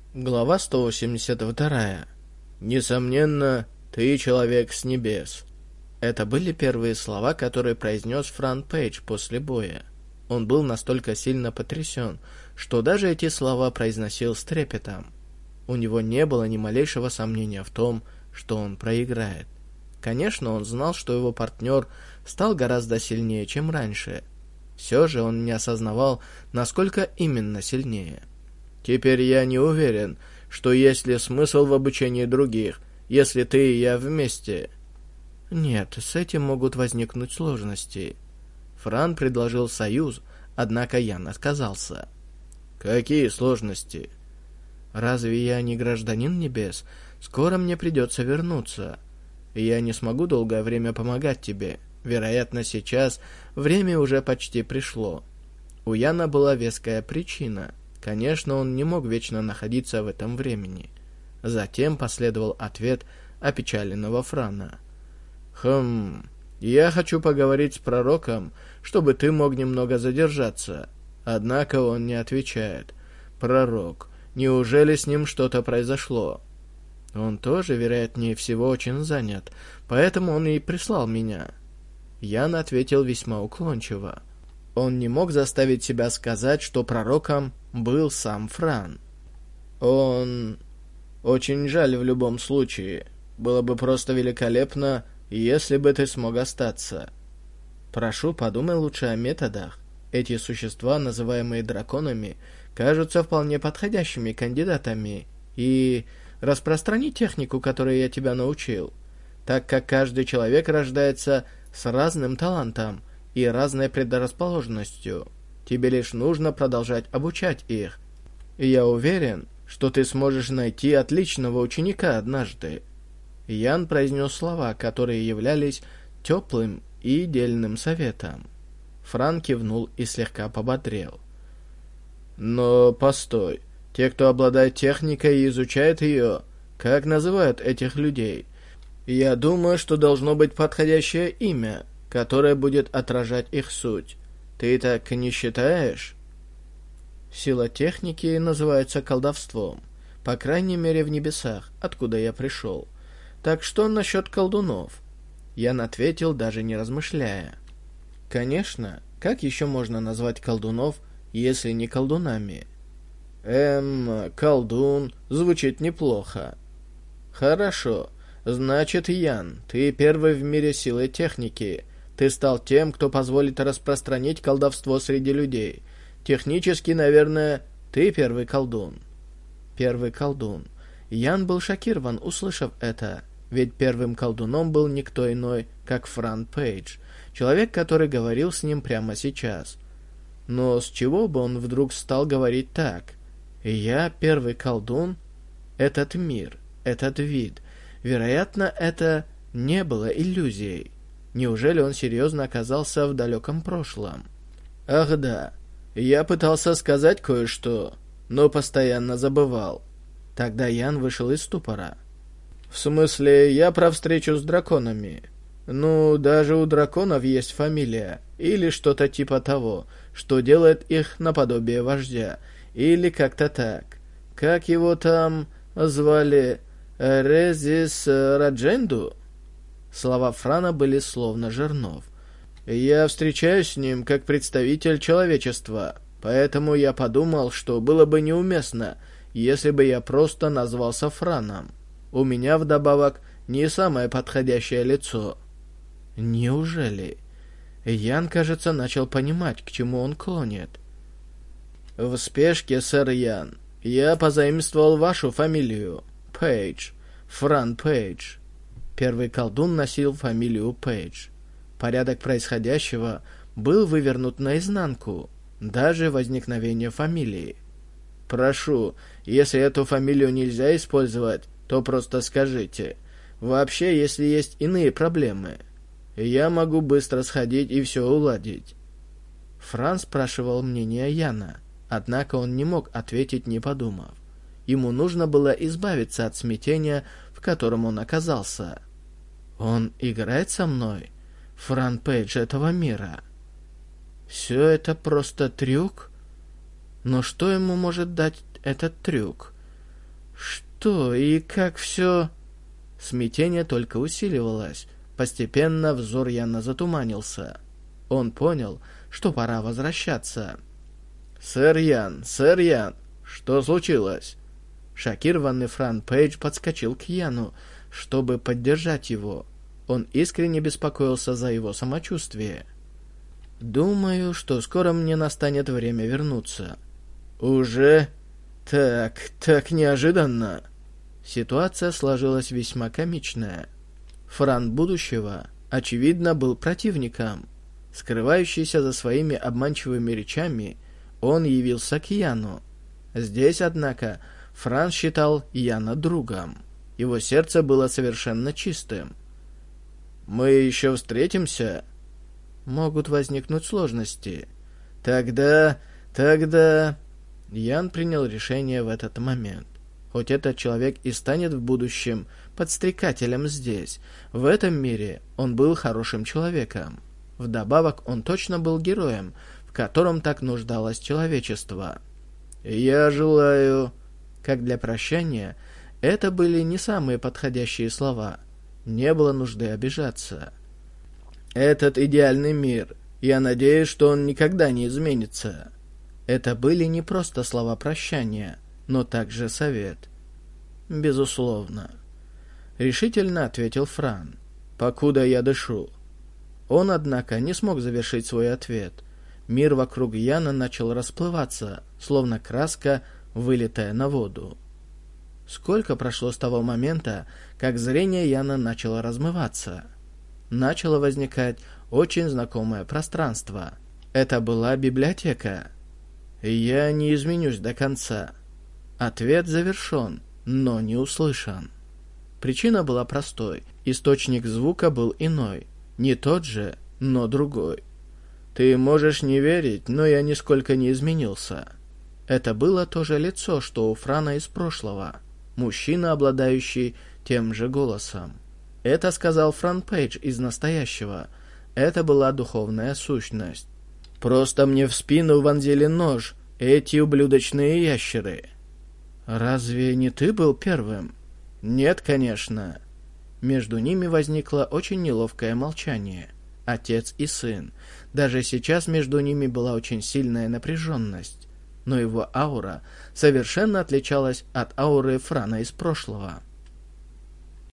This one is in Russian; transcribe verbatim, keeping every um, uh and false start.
Глава сто восемьдесят два. «Несомненно, ты человек с небес». Это были первые слова, которые произнес Фран Пейдж после боя. Он был настолько сильно потрясен, что даже эти слова произносил с трепетом. У него не было ни малейшего сомнения в том, что он проиграет. Конечно, он знал, что его партнер стал гораздо сильнее, чем раньше. Все же он не осознавал, насколько именно сильнее. «Теперь я не уверен, что есть ли смысл в обучении других, если ты и я вместе». «Нет, с этим могут возникнуть сложности». Фран предложил союз, однако Ян отказался. «Какие сложности?» «Разве я не гражданин небес? Скоро мне придется вернуться. Я не смогу долгое время помогать тебе. Вероятно, сейчас время уже почти пришло». У Яна была веская причина. Конечно, он не мог вечно находиться в этом времени. Затем последовал ответ опечаленного Франа. «Хм, я хочу поговорить с пророком, чтобы ты мог немного задержаться». Однако он не отвечает. «Пророк, неужели с ним что-то произошло?» «Он тоже, вероятнее всего, очень занят, поэтому он и прислал меня». Ян ответил весьма уклончиво. Он не мог заставить себя сказать, что пророком был сам Фран. Он... Очень жаль в любом случае. Было бы просто великолепно, если бы ты смог остаться. Прошу, подумай лучше о методах. Эти существа, называемые драконами, кажутся вполне подходящими кандидатами. И распространи технику, которой я тебя научил. Так как каждый человек рождается с разным талантом и разной предрасположенностью. Тебе лишь нужно продолжать обучать их. И я уверен, что ты сможешь найти отличного ученика однажды». Ян произнес слова, которые являлись теплым и дельным советом. Фран кивнул и слегка пободрел. «Но постой, те, кто обладает техникой и изучает ее, как называют этих людей? Я думаю, что должно быть подходящее имя, которое будет отражать их суть. Ты так не считаешь?» Сила техники называется колдовством, по крайней мере в небесах, откуда я пришел. Так что насчет колдунов? Ян ответил, даже не размышляя. Конечно, как еще можно назвать колдунов, если не колдунами? Эм, колдун звучит неплохо. Хорошо, значит, Ян, ты первый в мире силы техники. Ты стал тем, кто позволит распространить колдовство среди людей. Технически, наверное, ты первый колдун. Первый колдун. Ян был шокирован, услышав это, ведь первым колдуном был никто иной, как Фран Пейдж, человек, который говорил с ним прямо сейчас. Но с чего бы он вдруг стал говорить так? «Я первый колдун?» Этот мир, этот вид, вероятно, это не было иллюзией. Неужели он серьезно оказался в далеком прошлом? Ах да, я пытался сказать кое-что, но постоянно забывал. Тогда Ян вышел из ступора. В смысле, я про встречу с драконами. Ну, даже у драконов есть фамилия, или что-то типа того, что делает их наподобие вождя, или как-то так. Как его там звали? Резис Радженду? Слова Франа были словно жернов. «Я встречаюсь с ним как представитель человечества, поэтому я подумал, что было бы неуместно, если бы я просто назвался Франом. У меня вдобавок не самое подходящее лицо». Неужели? Ян, кажется, начал понимать, к чему он клонит. «В спешке, сэр Ян, я позаимствовал вашу фамилию. Пейдж. Фран Пейдж». Первый колдун носил фамилию Пейдж. Порядок происходящего был вывернут наизнанку, даже возникновение фамилии. «Прошу, если эту фамилию нельзя использовать, то просто скажите. Вообще, если есть иные проблемы, я могу быстро сходить и все уладить». Фран спрашивал мнение Яна, однако он не мог ответить, не подумав. Ему нужно было избавиться от смятения, в котором он оказался. «Он играет со мной? Фран Пейдж этого мира? Все это просто трюк? Но что ему может дать этот трюк? Что и как все... Смятение только усиливалось. Постепенно взор Яна затуманился. Он понял, что пора возвращаться. «Сэр Ян, сэр Ян, что случилось?» Шокированный Франк Пейдж подскочил к Яну, чтобы поддержать его. Он искренне беспокоился за его самочувствие. «Думаю, что скоро мне настанет время вернуться». «Уже? Так, так неожиданно!» Ситуация сложилась весьма комичная. Франк будущего, очевидно, был противником. Скрывающийся за своими обманчивыми речами, он явился к Яну. Здесь, однако, Франк считал Яна другом. Его сердце было совершенно чистым. «Мы еще встретимся?» «Могут возникнуть сложности». «Тогда... тогда...» Ян принял решение в этот момент. Хоть этот человек и станет в будущем подстрекателем здесь, в этом мире он был хорошим человеком. Вдобавок он точно был героем, в котором так нуждалось человечество. «Я желаю...» Как для прощания, это были не самые подходящие слова. Не было нужды обижаться. «Этот идеальный мир, я надеюсь, что он никогда не изменится». Это были не просто слова прощания, но также совет. «Безусловно», — решительно ответил Фран, — «покуда я дышу». Он, однако, не смог завершить свой ответ. Мир вокруг Яна начал расплываться, словно краска, вылитая на воду. Сколько прошло с того момента, как зрение Яна начало размываться? Начало возникать очень знакомое пространство. Это была библиотека. «Я не изменюсь до конца». Ответ завершен, но не услышан. Причина была простой. Источник звука был иной. Не тот же, но другой. «Ты можешь не верить, но я нисколько не изменился». Это было то же лицо, что у Франа из прошлого. Мужчина, обладающий тем же голосом. Это сказал Франк Пейдж из настоящего. Это была духовная сущность. «Просто мне в спину вонзили нож эти ублюдочные ящеры». «Разве не ты был первым?» «Нет, конечно». Между ними возникло очень неловкое молчание. Отец и сын. Даже сейчас между ними была очень сильная напряженность. Но его аура совершенно отличалась от ауры Франа из прошлого.